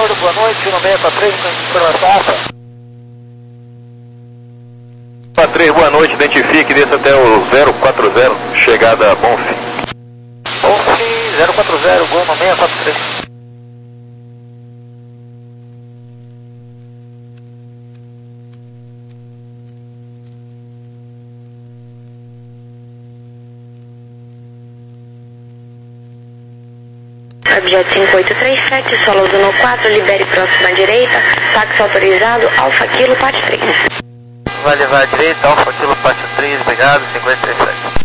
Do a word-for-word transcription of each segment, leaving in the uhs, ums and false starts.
acordo, boa noite, no seis quatro três, pela Sapa. quatro três, boa noite, identifique, desça até o zero quatro zero, chegada Bonf. Bonf, zero quatro zero, Gol no seis quatro três. Objeto cinco oito três sete, solo Zuno quatro, libere próxima direita, táxi autorizado, Alfa Kilo, parte três. Vai levar à direita, Alfa Kilo, parte três, obrigado, cinco oito três sete.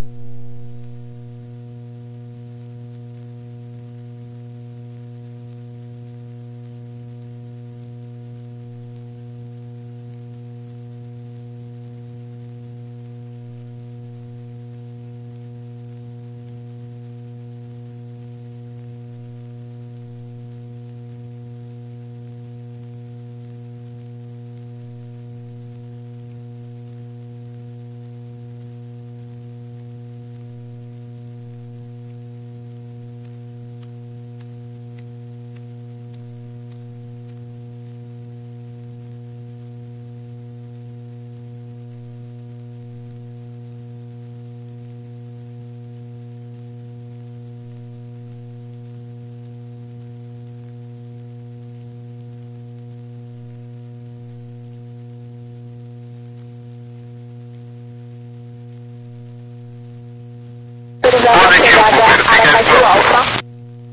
Chegada Aracaju Alfa.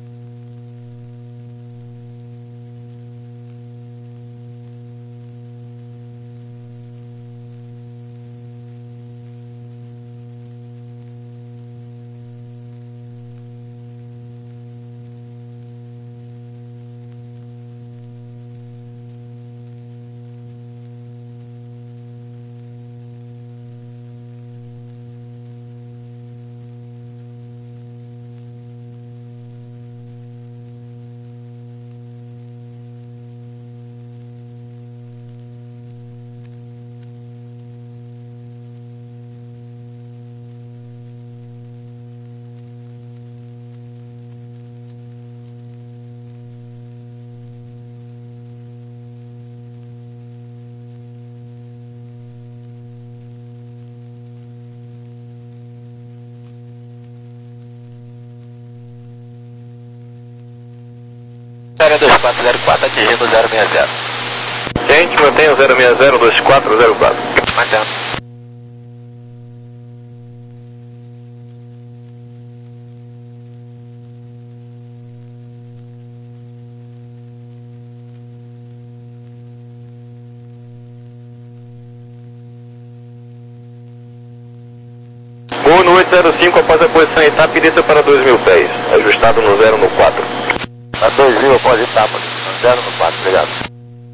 dois quatro zero quatro, atingindo zero seis zero. Gente, mantenha o zero seis zero, dois quatro zero quatro. Mantendo. Voo no oito zero cinco após a posição etapa e desça para dois mil pés, ajustado no zero no quatro. A dois mil após etapa, no zero no quatro, obrigado.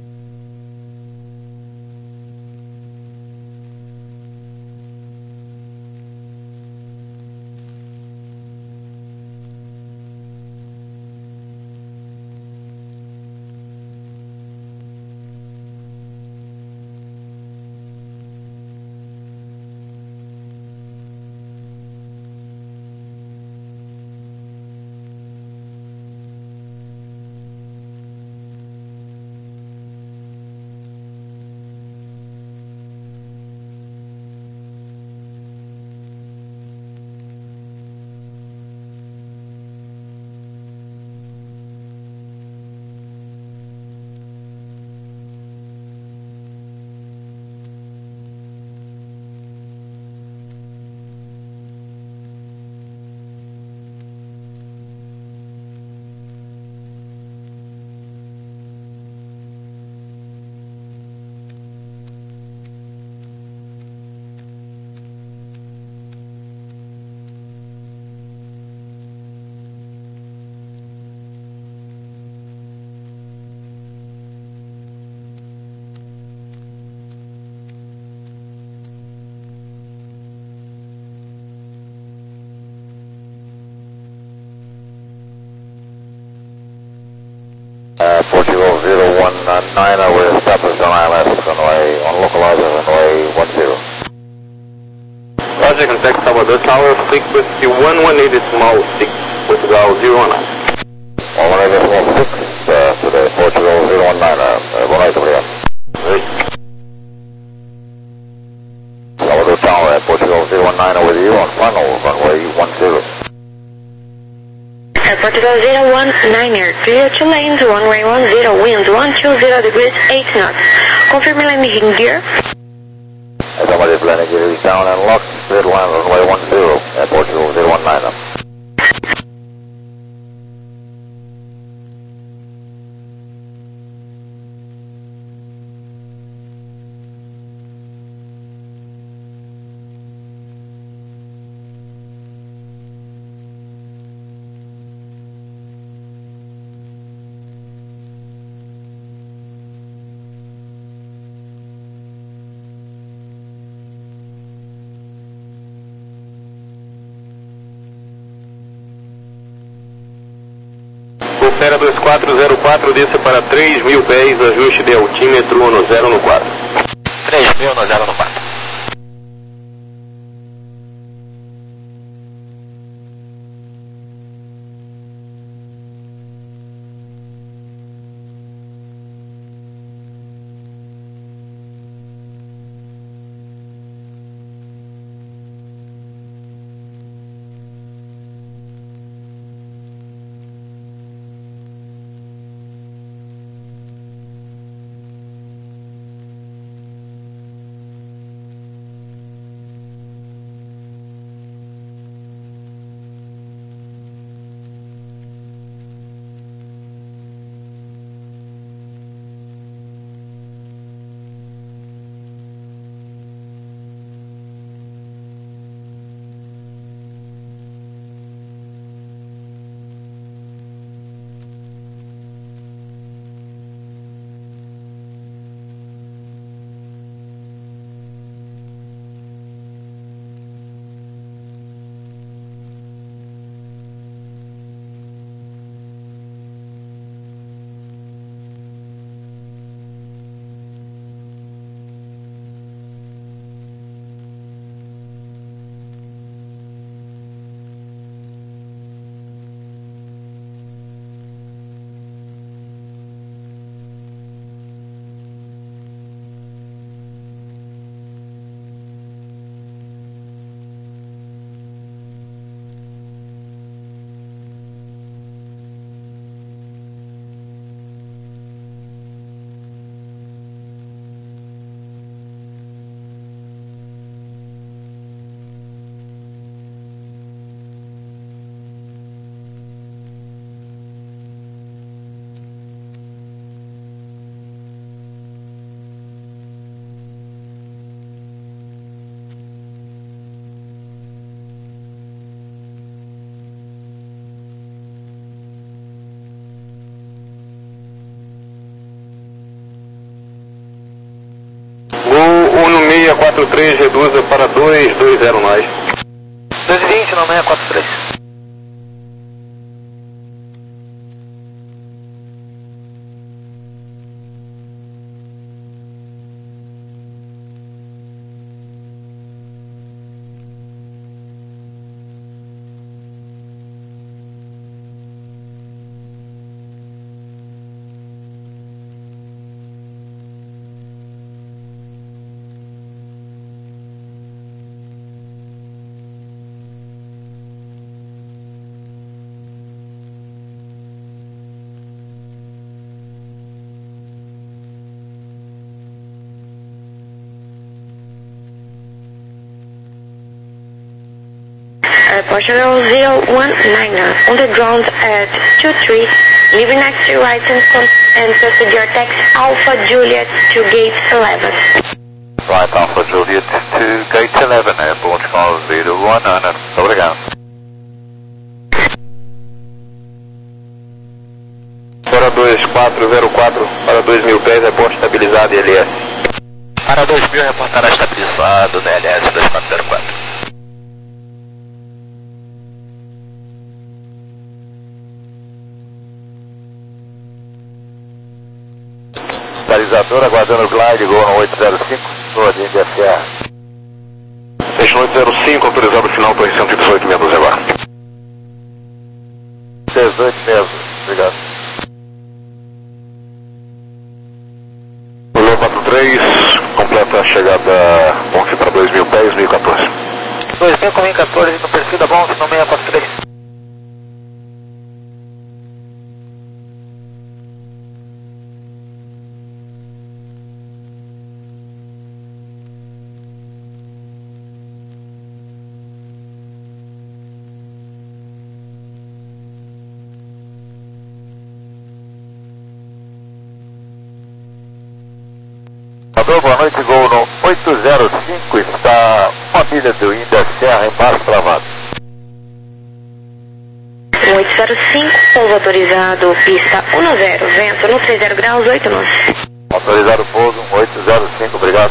Uh, Portugal zero one nine, uh, we're established on I L S runway, on localizer runway one zero. Roger, contact Salvador Tower, frequency one one eight small six, Portugal zero one nine. one one eight small six, uh, today Portugal zero zero one niner, clear two lanes, one way one zero, wind one two zero degrees, eight knots. Confirm landing gear. Somebody landing gear is down and locked, clear line runway one zero, airport zero one niner. Fera dois quatro zero quatro, desça para três mil pés, ajuste de altímetro no zero no quatro. três mil no zero no quatro. seis quatro três, reduza para dois dois zero nós. dois e vinte no seis quatro três. Portugal zero one niner, on the ground at two three, leaving next to right and, and procedure taxi Alpha Juliet to gate eleven. Right, Alpha Juliet to gate eleven, é Portugal zero one niner, obrigado. Para dois quatro zero quatro, para dois mil pés, reporte estabilizado I L S. Para dois mil, reportará estabilizado no L S dois quatro zero quatro. Estabilizador aguardando o glide, Gol no oito zero cinco, ordem de F R. Station oito zero cinco, autorizado final, torre cento e dezoito, meia dúzia agora. dezoito mesmo, obrigado. Lula quatro três, completa a chegada Bonf para dois mil pés, mil e quatorze. dois mil com mil e quatorze no perfil da Bonf no seis quatro três. estabilizador, boa noite, gol no oito zero cinco, está uma milha do Índia Serra, embaixo travado. oito zero cinco, pouso autorizado, pista um zero, vento no trinta graus, oito nove. Autorizado pouso oito zero cinco, obrigado.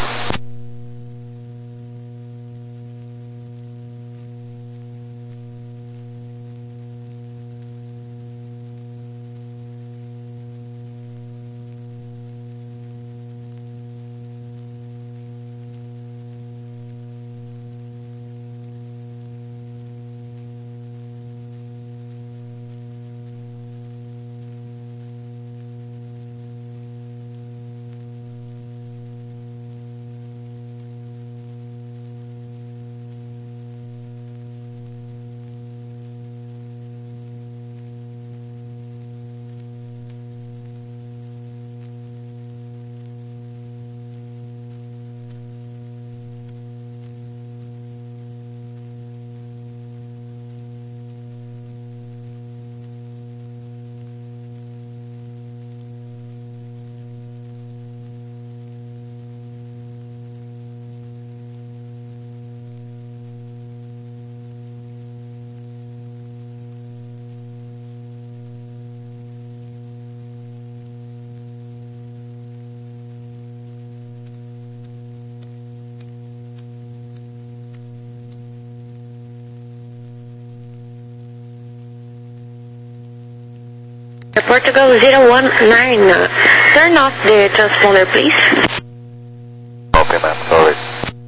Portugal zero one nine, turn off the transponder please. Okay, ma'am, sorry.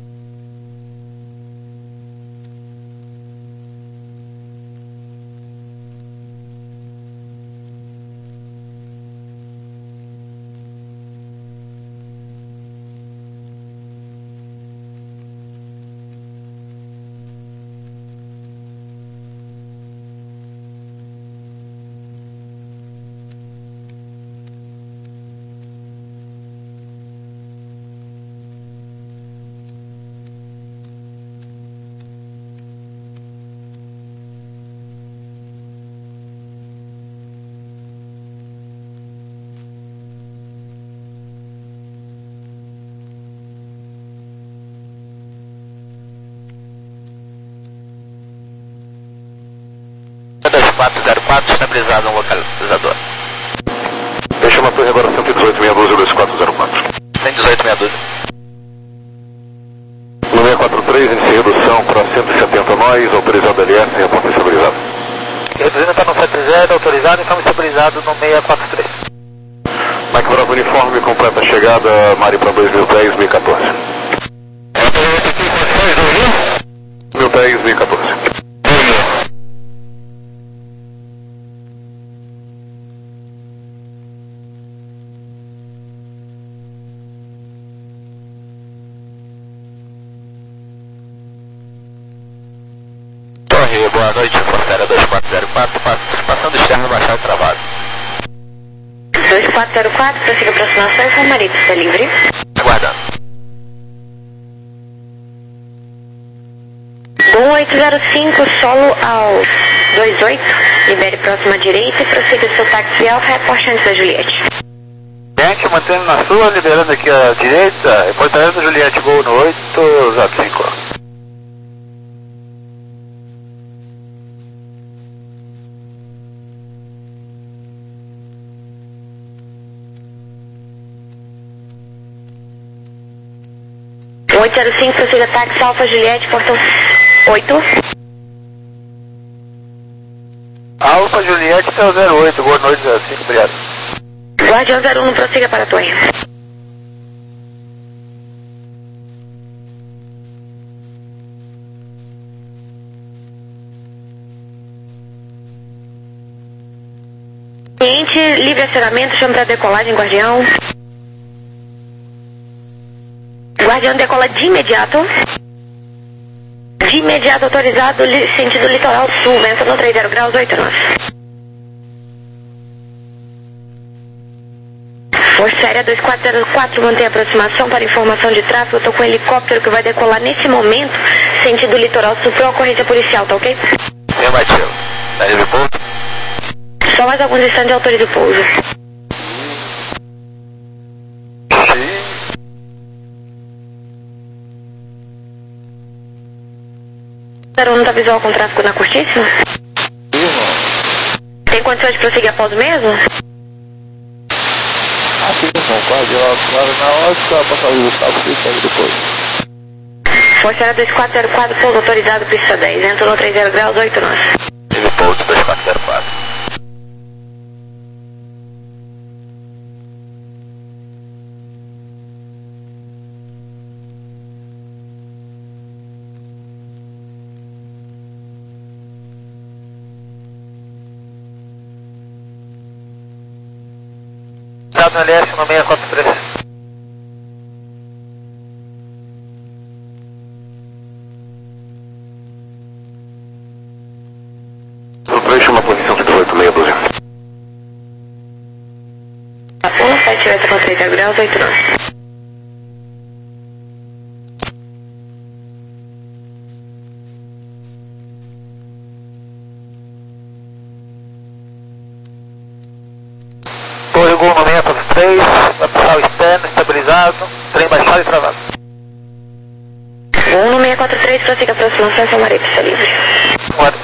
dois quatro zero quatro, estabilizado no localizador. Deixa uma torre agora cento e dezoito, meia dúzia, dois quatro zero quatro. cento e dezoito, meia dúzia. No seiscentos e quarenta e três, inicia redução para cento e setenta nós, autorizado L S, reporte estabilizado. Reduzindo para no sete zero, autorizado, então estabilizado no seiscentos e quarenta e três. Mike Bravo uniforme, completa a chegada, Mari para dois mil e dez, mil e quatorze. mil e dez, mil e quatorze. Torre, boa noite, Força Aérea dois quatro zero quatro, passando externo, baixado travado. dois quatro zero quatro, prossiga aproximação, São Marito, está livre. Aguardando. Gol oito zero cinco, solo ao dois oito, libere próxima direita e prossiga seu táxi alfa, reporte antes da Juliette. Gente, mantendo na sua, liberando aqui a direita, reportagem Juliette, gol no oito zero cinco. oito zero cinco, prossiga táxi alfa Juliette, portão oito. Alfa Juliette, é o zero oito, boa noite, zero cinco, obrigado. Guardião zero um, prossiga para a torre. Cliente, livre acionamento, chama para decolagem, Guardião. Guardião decola de imediato. De imediato autorizado, li, sentido litoral sul, vento no trinta graus, oito nove. Força Aérea dois quatro zero quatro, mantém aproximação para informação de tráfego. Eu tô com um helicóptero que vai decolar nesse momento, sentido litoral sul, para ocorrência policial, tá ok? Negativo. Tá livre pouso? Só mais alguns instantes autoriza o pouso. zero um tá visual com tráfego na curtíssima? Tem condições de prosseguir após o mesmo? Aqui não, quase lá, claro, na ótica, passar o Gustavo e segue depois. Força Aérea dois quatro zero quatro, pouso autorizado, pista dez, entra no trinta graus, oito nós. Ele pouso dois quatro zero quatro. No L S no seis quatro três. No trecho, uma posição de dezoito meia dúzia. um sete oito com trinta graus, oito nós. Torre Gol no seis quatro três, vai passar o externo, estabilizado, trem baixado e travado. um no seis quatro três, prossiga a aproximação, São Maria, pista livre. Guarda.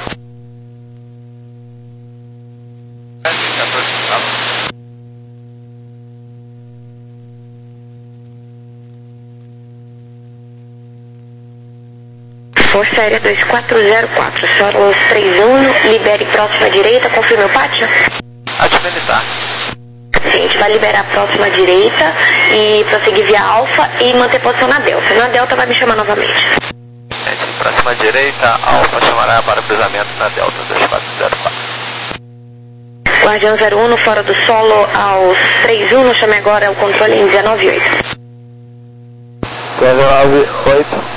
Força Aérea dois quatro zero quatro, Soros três um, libere próxima direita, confirme o pátio? Administrar. Sim, a gente vai liberar a próxima direita e prosseguir via Alfa e manter posição na Delta. Na Delta vai me chamar novamente. Gente, próxima direita, Alfa chamará para cruzamento na Delta dois quatro zero quatro. Guardião zero um, no fora do solo aos três um, no chame agora o controle em dezenove oito. dezenove oito.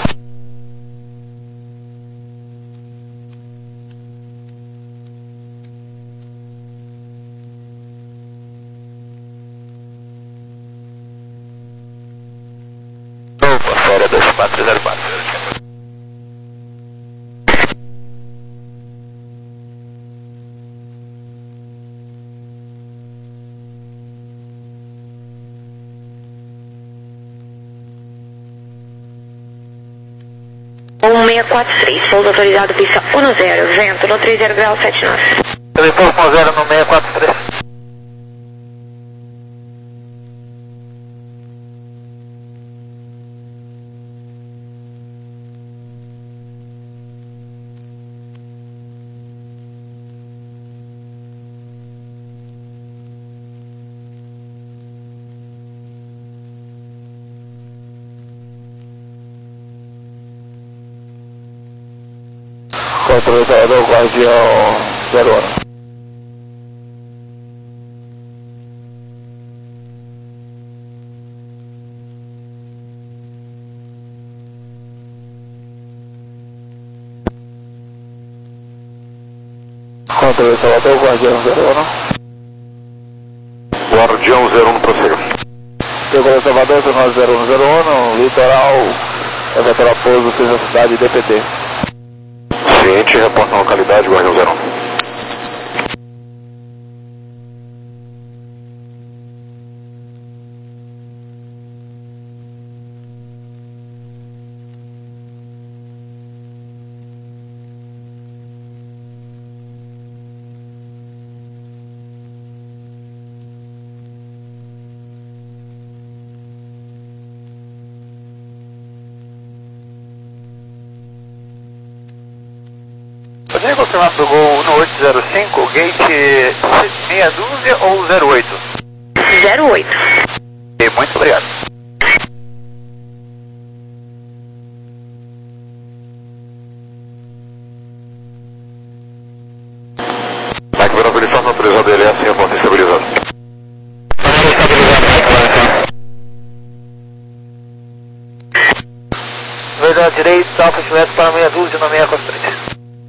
Fora dois quatro zero quatro. um seis quatro três, pouso autorizado, pista um zero, vento no trinta graus, sete nós. Telefone zero no seis quatro três. Controlador Guardião zero um. Controle Salvador, Guardião zero um. Guardião zero um, prossiga. Controle Salvador, zero um zero um, no litoral, eventual pouso, seja cidade D P T. Ciente, reporta a localidade, Guardião zero um. Poderia confirmar para o Gol no oito zero cinco, gate meia dúzia ou zero oito? zero oito. E muito obrigado. Mike Verão, uniforme autorizado L S, reporta estabilizado. Veio direita, Alfa Juliette para meia dúzia no seis quatro três.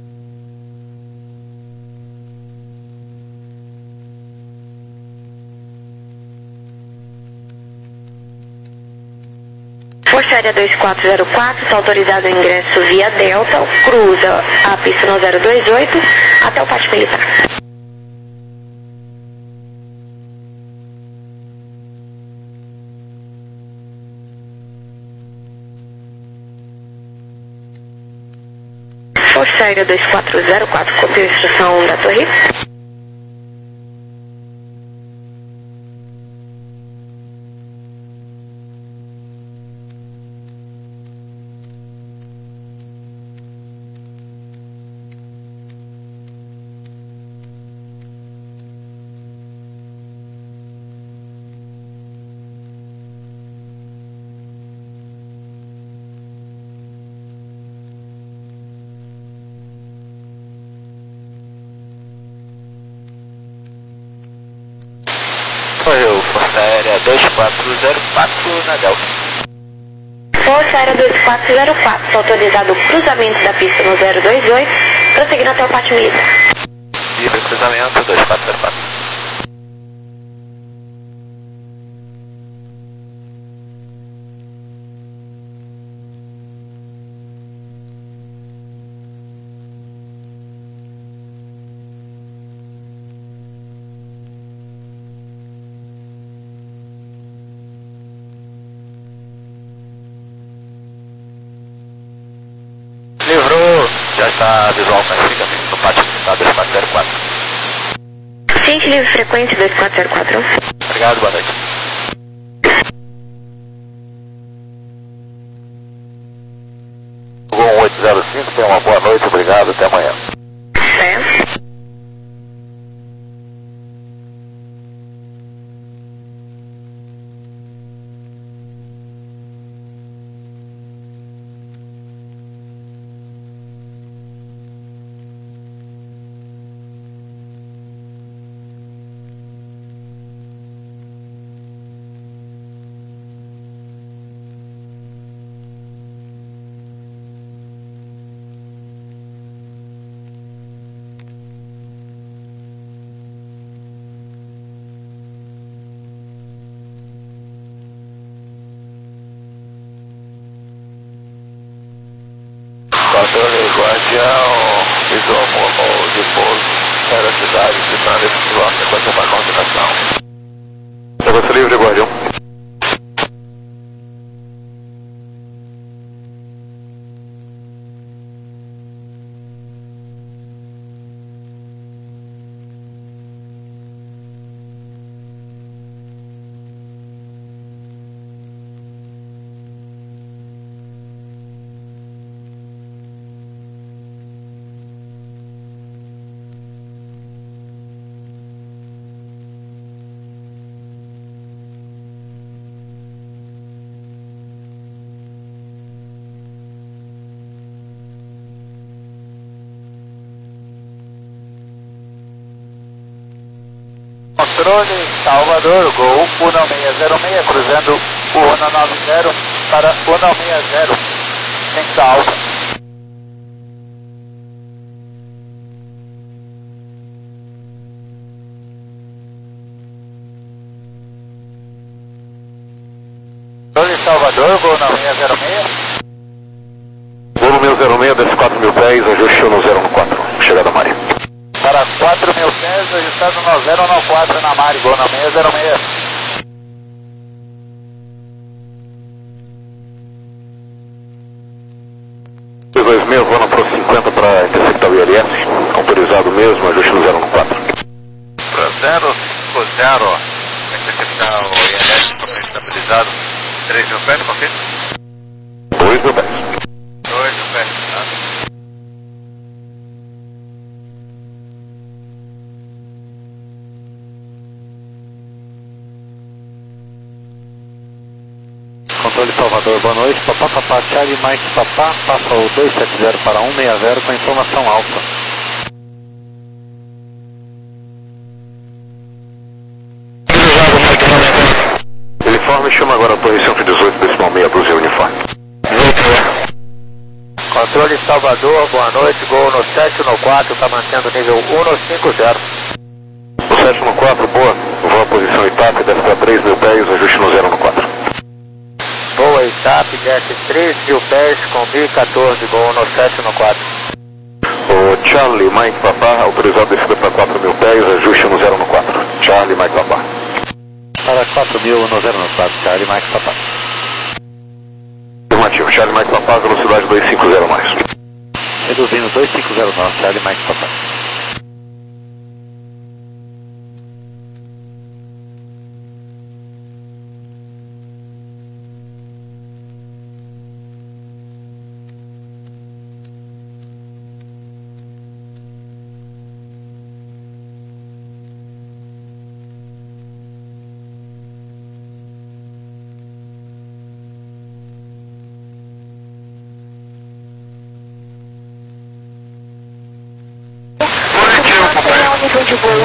Força Aérea dois quatro zero quatro, está autorizado o ingresso via Delta, cruza a pista no zero dois oito até o pátio militar. Aérea dois quatro zero quatro, copiou a instrução da torre. Correu, Força Aérea dois quatro zero quatro na Delta. Força Aérea dois quatro zero quatro, autorizado o cruzamento da pista no zero dois oito, prosseguindo até o pátio militar. Livre cruzamento dois quatro zero quatro. Livrou, já está visual passiva no pátio militar dois quatro zero quatro. Ciente livre frequência dois quatro zero quatro. Obrigado, boa noite. um oito zero cinco, tenha uma boa noite, obrigado, até amanhã. É. Controle Guardião, visual normal de pouso para a cidade, citando esse quilômetro enquanto uma combinação. Negócio livre, Guardião. Controle Salvador, Gol um seis zero seis, cruzando o um nove zero para um seis zero, sem salva. Controle Salvador, Gol um seis zero seis. Gol um seis zero seis, desce quatro mil pés, ajuste no zero um quatro, chegada Mari. Para quatro mil pés, ajustado no zero um quatro na Mari, Gol um seis zero seis. dois seis, vão para cinquenta para interceptar o I L S, autorizado mesmo, ajuste no zero um quatro. Para zero cinco zero, interceptar o I L S, para estabilizado, três mil pés, confirma? dois mil pés. dois mil pés, tá? Controle Salvador, boa noite. Papá, papá, Charlie, Mike, papá, passa o dois sete zero para um seis zero com informação alfa. Uniforme, chama agora a torre cento e dezoito, decimal meia dúzia, uniforme. Controle Salvador, boa noite, Gol no sete um quatro, está mantendo nível um cinco zero. No sete um quatro, boa, vou à posição I T A P, desce para três mil pés, ajuste no zero um quatro. Boa, I T A P, desce três mil pés, com mil e quatorze, Gol no sete um quatro. O Charlie, Mike, papá, autorizado descida para quatro mil pés, ajuste no zero um quatro. Charlie, Mike, papá. Para quatro mil no zero um quatro, Charlie, Mike, papá. Afirmativo, Charlie, Mike, papá, velocidade dois cinco zero mais. Reduzindo dois cinco zero nove, Charlie Mike Papa. Nível de voo.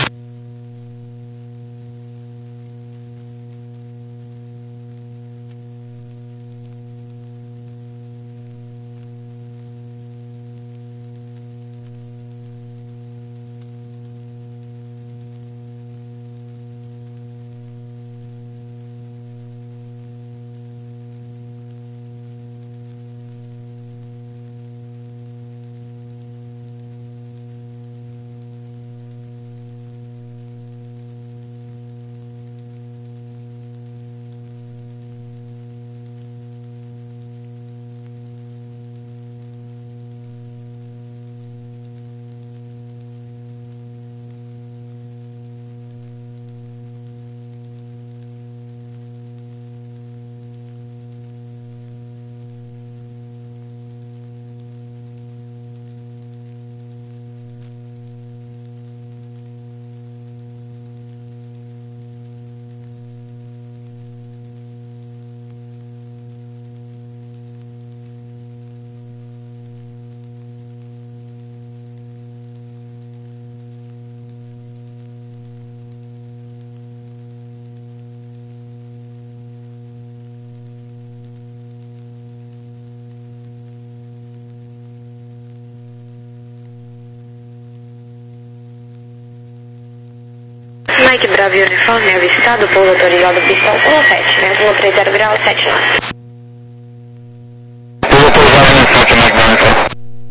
Mike Bravo Uniforme, avistado, pouso autorizado, pistão um sete, vento no trinta grau, sete nove. Pouso autorizado no sete, Mike Bravo Uniforme.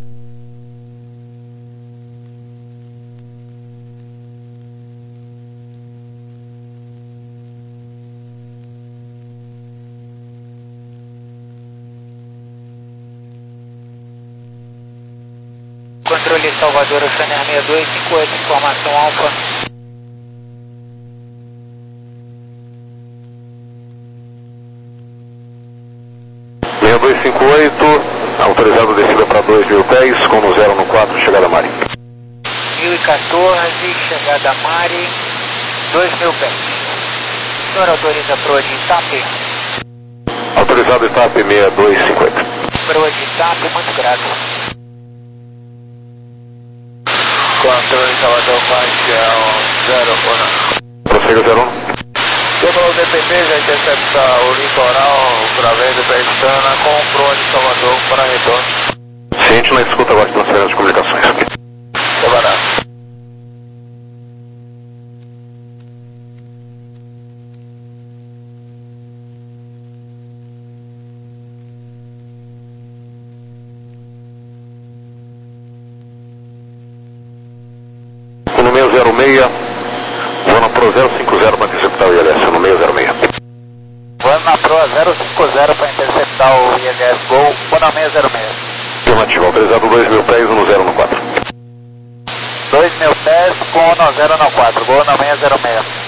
Controle Salvador, Oceaner sessenta e dois, cinco oito, informação Alfa. seis dois cinco oito, autorizado descida para dois mil pés, com no zero no quatro, chegada a Mari. mil e quatorze, chegada a Mari, dois mil pés. O senhor autoriza para o de Itape? Autorizado Itape seis dois cinco oito. Para o de Itape, muito grato. Controle Salvador, Mike zero um. Prossiga zero um. Pelo D P T já intercepta o litoral através de Pestana com o drone Salvador para retorno. Ciente na escuta agora de transferência de comunicações. Trabalhar. No meio zero seis, zona Pro zero cinco zero para interceptar o I L S, no meio zero seis. Vamos na Pro zero cinco zero para interceptar o I L S Gol, vou na seis zero seis. Afirmativo, autorizado dois mil pés, no zero no quatro. dois mil pés com no zero no quatro, vou na seis zero seis.